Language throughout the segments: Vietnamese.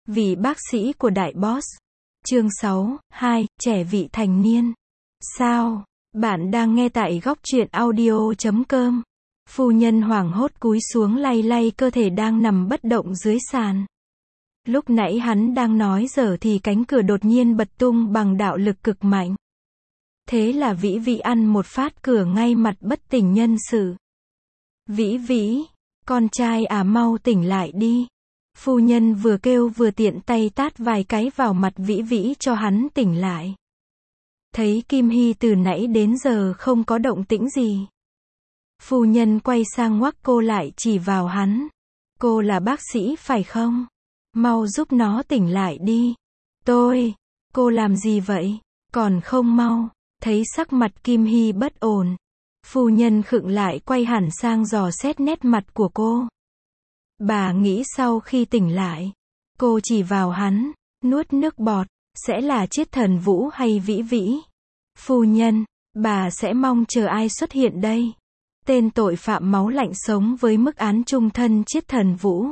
Vị bác sĩ của đại boss. Chương 6, 2, trẻ vị thành niên. Sao? Bạn đang nghe tại góc truyện audio.com. Phu nhân hoảng hốt cúi xuống lay lay cơ thể đang nằm bất động dưới sàn. Lúc nãy hắn đang nói dở thì cánh cửa đột nhiên bật tung bằng đạo lực cực mạnh. Thế là Vĩ Vĩ ăn một phát cửa ngay mặt bất tỉnh nhân sự. Vĩ Vĩ, con trai à, mau tỉnh lại đi. Phu nhân vừa kêu vừa tiện tay tát vài cái vào mặt Vĩ Vĩ cho hắn tỉnh lại. Thấy Kim Hy từ nãy đến giờ không có động tĩnh gì. Phu nhân quay sang ngoắc cô lại chỉ vào hắn. Cô là bác sĩ phải không? Mau giúp nó tỉnh lại đi. Cô làm gì vậy? Còn không mau. Thấy sắc mặt Kim Hy bất ổn. Phu nhân khựng lại quay hẳn sang dò xét nét mặt của cô. Bà nghĩ sau khi tỉnh lại, cô chỉ vào hắn, nuốt nước bọt, sẽ là Chiết Thần Vũ hay Vĩ Vĩ? Phu nhân, bà sẽ mong chờ ai xuất hiện đây? Tên tội phạm máu lạnh sống với mức án chung thân Chiết Thần Vũ?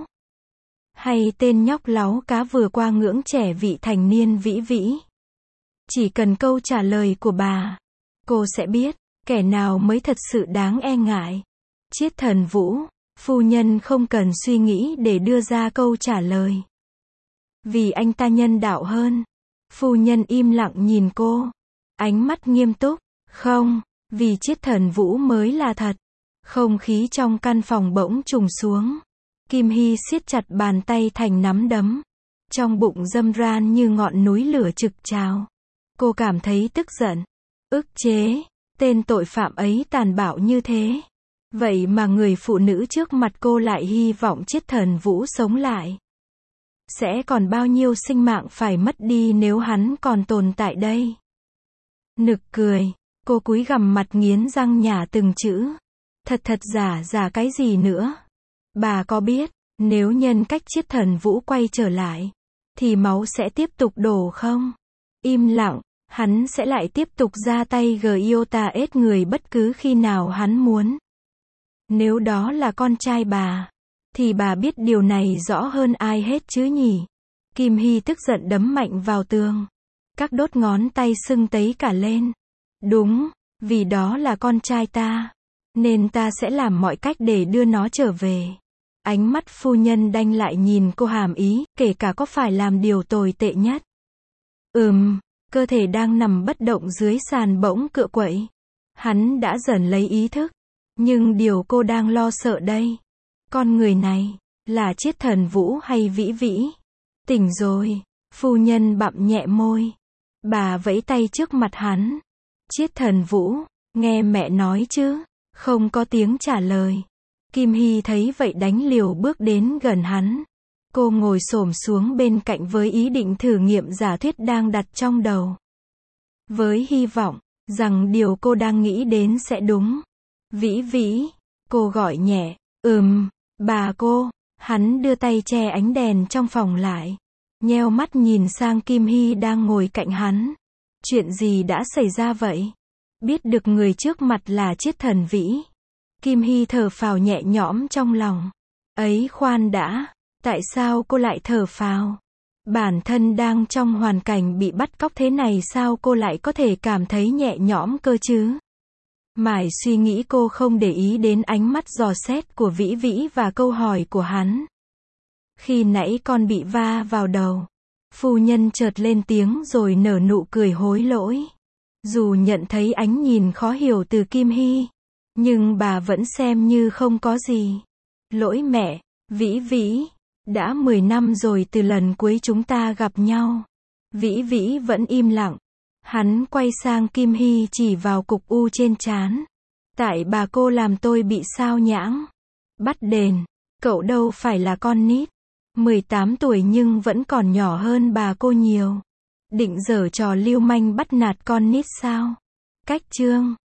Hay tên nhóc láu cá vừa qua ngưỡng trẻ vị thành niên Vĩ Vĩ? Chỉ cần câu trả lời của bà, cô sẽ biết, kẻ nào mới thật sự đáng e ngại. Chiết Thần Vũ. Phu nhân không cần suy nghĩ để đưa ra câu trả lời. Vì anh ta nhân đạo hơn. Phu nhân im lặng nhìn cô. Ánh mắt nghiêm túc. Không, vì Chiết Thần Vũ mới là thật. Không khí trong căn phòng bỗng trùng xuống. Kim Hy siết chặt bàn tay thành nắm đấm. Trong bụng râm ran như ngọn núi lửa trực trào. Cô cảm thấy tức giận. Ức chế. Tên tội phạm ấy tàn bạo như thế. Vậy mà người phụ nữ trước mặt cô lại hy vọng Chiết Thần Vũ sống lại. Sẽ còn bao nhiêu sinh mạng phải mất đi nếu hắn còn tồn tại đây? Nực cười, cô cúi gằm mặt nghiến răng nhả từng chữ. Thật giả cái gì nữa? Bà có biết, nếu nhân cách Chiết Thần Vũ quay trở lại, thì máu sẽ tiếp tục đổ không? Im lặng, hắn sẽ lại tiếp tục ra tay giota ết người bất cứ khi nào hắn muốn. Nếu đó là con trai bà, thì bà biết điều này rõ hơn ai hết chứ nhỉ? Kim Hy tức giận đấm mạnh vào tường. Các đốt ngón tay sưng tấy cả lên. Đúng, vì đó là con trai ta, nên ta sẽ làm mọi cách để đưa nó trở về. Ánh mắt phu nhân đanh lại nhìn cô hàm ý, kể cả có phải làm điều tồi tệ nhất. Cơ thể đang nằm bất động dưới sàn bỗng cựa quậy. Hắn đã dần lấy ý thức. Nhưng điều cô đang lo sợ đây, con người này, là Chiết Thần Vũ hay Vĩ Vĩ? Tỉnh rồi, phu nhân bặm nhẹ môi. Bà vẫy tay trước mặt hắn. Chiết Thần Vũ, nghe mẹ nói chứ. Không có tiếng trả lời. Kim Hy thấy vậy đánh liều bước đến gần hắn. Cô ngồi xổm xuống bên cạnh với ý định thử nghiệm giả thuyết đang đặt trong đầu. Với hy vọng rằng điều cô đang nghĩ đến sẽ đúng. Vĩ Vĩ, cô gọi nhẹ. Bà cô. Hắn đưa tay che ánh đèn trong phòng lại. Nheo mắt nhìn sang Kim Hy đang ngồi cạnh hắn. Chuyện gì đã xảy ra vậy? Biết được người trước mặt là Chiết Thần Vĩ. Kim Hy thở phào nhẹ nhõm trong lòng. Ấy khoan đã, tại sao cô lại thở phào? Bản thân đang trong hoàn cảnh bị bắt cóc thế này sao cô lại có thể cảm thấy nhẹ nhõm cơ chứ? Mải suy nghĩ cô không để ý đến ánh mắt dò xét của Vĩ Vĩ và câu hỏi của hắn. Khi nãy con bị va vào đầu. Phu nhân chợt lên tiếng rồi nở nụ cười hối lỗi. Dù nhận thấy ánh nhìn khó hiểu từ Kim Hy, nhưng bà vẫn xem như không có gì. Lỗi mẹ, Vĩ Vĩ. Đã 10 năm rồi từ lần cuối chúng ta gặp nhau. Vĩ Vĩ vẫn im lặng. Hắn quay sang Kim Hy chỉ vào cục u trên trán. Tại bà cô làm tôi bị sao nhãng. Bắt đền. Cậu đâu phải là con nít. 18 tuổi nhưng vẫn còn nhỏ hơn bà cô nhiều. Định giở trò lưu manh bắt nạt con nít sao? Cách chương